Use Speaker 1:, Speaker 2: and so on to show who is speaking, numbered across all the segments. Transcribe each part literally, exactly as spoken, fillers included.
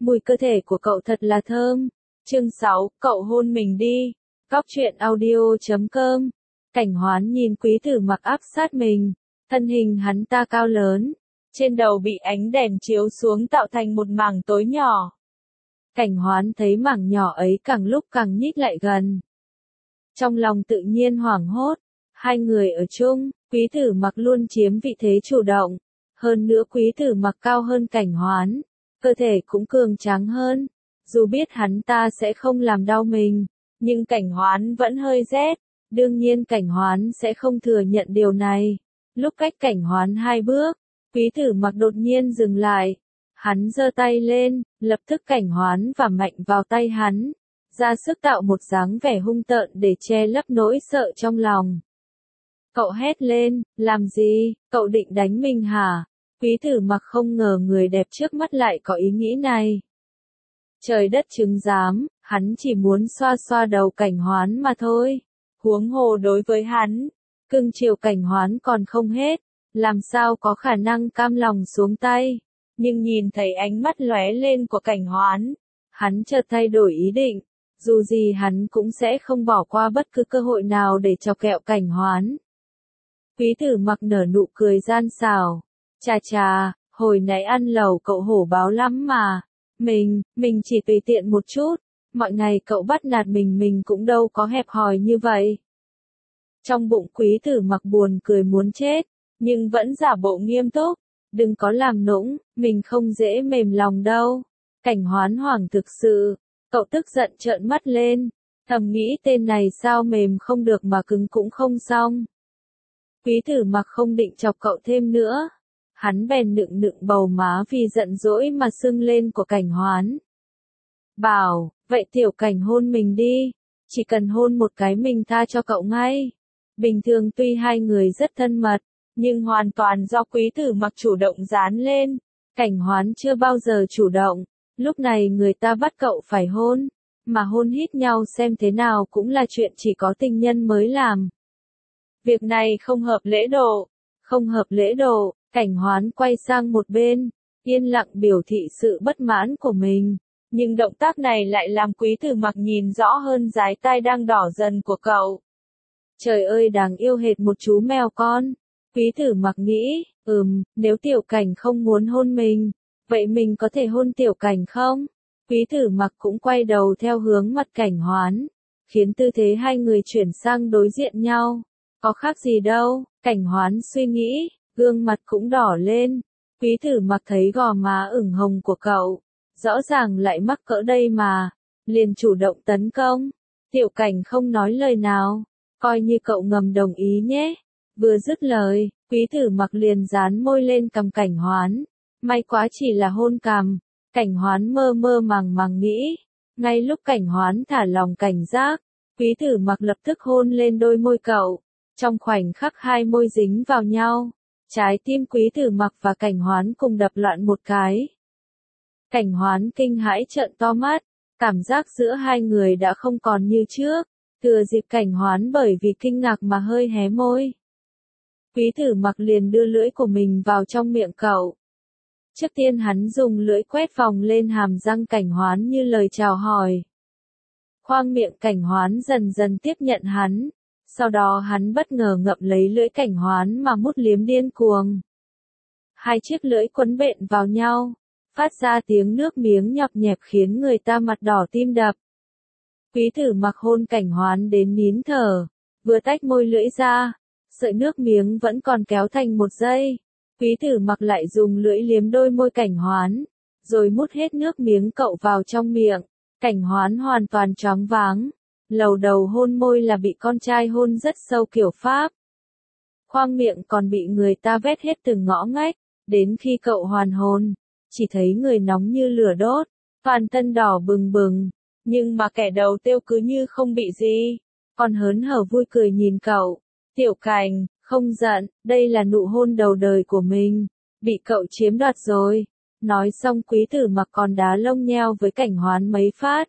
Speaker 1: mùi cơ thể của cậu thật là thơm. Chương sáu, cậu hôn mình đi. Góc truyện audio chấm com. Cảnh Hoán nhìn Quý Tử Mặc áp sát mình, thân hình hắn ta cao lớn, trên đầu bị ánh đèn chiếu xuống tạo thành một mảng tối nhỏ. Cảnh Hoán thấy mảng nhỏ ấy càng lúc càng nhích lại gần. Trong lòng tự nhiên hoảng hốt, hai người ở chung, Quý Tử Mặc luôn chiếm vị thế chủ động, hơn nữa Quý Tử Mặc cao hơn Cảnh Hoán, cơ thể cũng cường tráng hơn, dù biết hắn ta sẽ không làm đau mình, nhưng Cảnh Hoán vẫn hơi rét, đương nhiên Cảnh Hoán sẽ không thừa nhận điều này. Lúc cách Cảnh Hoán hai bước, Quý Tử Mặc đột nhiên dừng lại, hắn giơ tay lên, lập tức Cảnh Hoán và mạnh vào tay hắn, ra sức tạo một dáng vẻ hung tợn để che lấp nỗi sợ trong lòng. Cậu hét lên, làm gì, cậu định đánh mình hả? Quý Tử Mặc không ngờ người đẹp trước mắt lại có ý nghĩ này. Trời đất chứng giám, hắn chỉ muốn xoa xoa đầu Cảnh Hoán mà thôi. Huống hồ đối với hắn, cưng chiều Cảnh Hoán còn không hết, làm sao có khả năng cam lòng xuống tay. Nhưng nhìn thấy ánh mắt lóe lên của Cảnh Hoán, hắn chợt thay đổi ý định, dù gì hắn cũng sẽ không bỏ qua bất cứ cơ hội nào để chọc kẹo Cảnh Hoán. Quý Tử Mặc nở nụ cười gian xảo, chà chà, hồi nãy ăn lẩu cậu hổ báo lắm mà, mình, mình chỉ tùy tiện một chút, mọi ngày cậu bắt nạt mình mình cũng đâu có hẹp hòi như vậy. Trong bụng Quý Tử Mặc buồn cười muốn chết, nhưng vẫn giả bộ nghiêm túc, đừng có làm nũng, mình không dễ mềm lòng đâu. Cảnh Hoán hoảng thực sự, cậu tức giận trợn mắt lên, thầm nghĩ tên này sao mềm không được mà cứng cũng không xong. Quý Tử Mặc không định chọc cậu thêm nữa, hắn bèn nựng nựng bầu má vì giận dỗi mà sưng lên của Cảnh Hoán. Bảo, vậy tiểu Cảnh hôn mình đi, chỉ cần hôn một cái mình tha cho cậu ngay. Bình thường tuy hai người rất thân mật, nhưng hoàn toàn do Quý Tử Mặc chủ động dán lên, Cảnh Hoán chưa bao giờ chủ động, lúc này người ta bắt cậu phải hôn, mà hôn hít nhau xem thế nào cũng là chuyện chỉ có tình nhân mới làm. Việc này không hợp lễ độ, không hợp lễ độ, Cảnh Hoán quay sang một bên, yên lặng biểu thị sự bất mãn của mình, nhưng động tác này lại làm Quý Tử Mặc nhìn rõ hơn dái tai đang đỏ dần của cậu. Trời ơi đáng yêu hệt một chú mèo con. Quý Tử Mặc nghĩ, ừm, nếu tiểu Cảnh không muốn hôn mình, vậy mình có thể hôn tiểu Cảnh không? Quý Tử Mặc cũng quay đầu theo hướng mặt Cảnh Hoán, khiến tư thế hai người chuyển sang đối diện nhau. Có khác gì đâu, Cảnh Hoán suy nghĩ, gương mặt cũng đỏ lên. Quý Tử Mặc thấy gò má ửng hồng của cậu, rõ ràng lại mắc cỡ đây mà, liền chủ động tấn công. Tiểu Cảnh không nói lời nào, coi như cậu ngầm đồng ý nhé. Vừa dứt lời, Quý Tử Mặc liền dán môi lên cằm Cảnh Hoán. May quá chỉ là hôn cằm, Cảnh Hoán mơ mơ màng màng nghĩ. Ngay lúc Cảnh Hoán thả lòng cảnh giác, Quý Tử Mặc lập tức hôn lên đôi môi cậu. Trong khoảnh khắc hai môi dính vào nhau, trái tim Quý Tử Mặc và Cảnh Hoán cùng đập loạn một cái. Cảnh Hoán kinh hãi trợn to mắt, cảm giác giữa hai người đã không còn như trước, thừa dịp Cảnh Hoán bởi vì kinh ngạc mà hơi hé môi. Quý Tử Mặc liền đưa lưỡi của mình vào trong miệng cậu. Trước tiên hắn dùng lưỡi quét vòng lên hàm răng Cảnh Hoán như lời chào hỏi. Khoang miệng Cảnh Hoán dần dần tiếp nhận hắn, sau đó hắn bất ngờ ngậm lấy lưỡi Cảnh Hoán mà mút liếm điên cuồng. Hai chiếc lưỡi quấn bện vào nhau, phát ra tiếng nước miếng nhọp nhẹp khiến người ta mặt đỏ tim đập. Quý Tử Mặc hôn Cảnh Hoán đến nín thở, vừa tách môi lưỡi ra, sợi nước miếng vẫn còn kéo thành một dây. Quý Tử Mặc lại dùng lưỡi liếm đôi môi Cảnh Hoán, rồi mút hết nước miếng cậu vào trong miệng. Cảnh Hoán hoàn toàn choáng váng, lầu đầu hôn môi là bị con trai hôn rất sâu kiểu Pháp. Khoang miệng còn bị người ta vét hết từng ngõ ngách, đến khi cậu hoàn hồn, chỉ thấy người nóng như lửa đốt, toàn thân đỏ bừng bừng, nhưng mà kẻ đầu tiêu cứ như không bị gì, còn hớn hở vui cười nhìn cậu. Tiểu Cảnh, không giận, đây là nụ hôn đầu đời của mình, bị cậu chiếm đoạt rồi. Nói xong Quý Tử Mặc còn đá lông nheo với Cảnh Hoán mấy phát.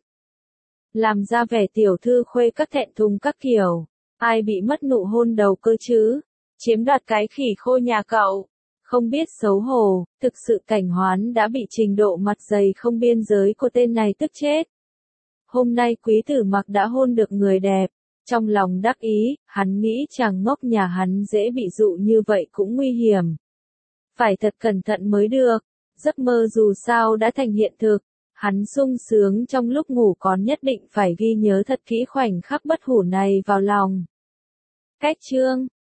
Speaker 1: Làm ra vẻ tiểu thư khuê các thẹn thùng các kiểu, ai bị mất nụ hôn đầu cơ chứ, chiếm đoạt cái khỉ khô nhà cậu. Không biết xấu hổ, thực sự Cảnh Hoán đã bị trình độ mặt dày không biên giới của tên này tức chết. Hôm nay Quý Tử Mặc đã hôn được người đẹp, trong lòng đắc ý, hắn nghĩ chàng ngốc nhà hắn dễ bị dụ như vậy cũng nguy hiểm. Phải thật cẩn thận mới được, giấc mơ dù sao đã thành hiện thực, hắn sung sướng trong lúc ngủ còn nhất định phải ghi nhớ thật kỹ khoảnh khắc bất hủ này vào lòng. Cách chương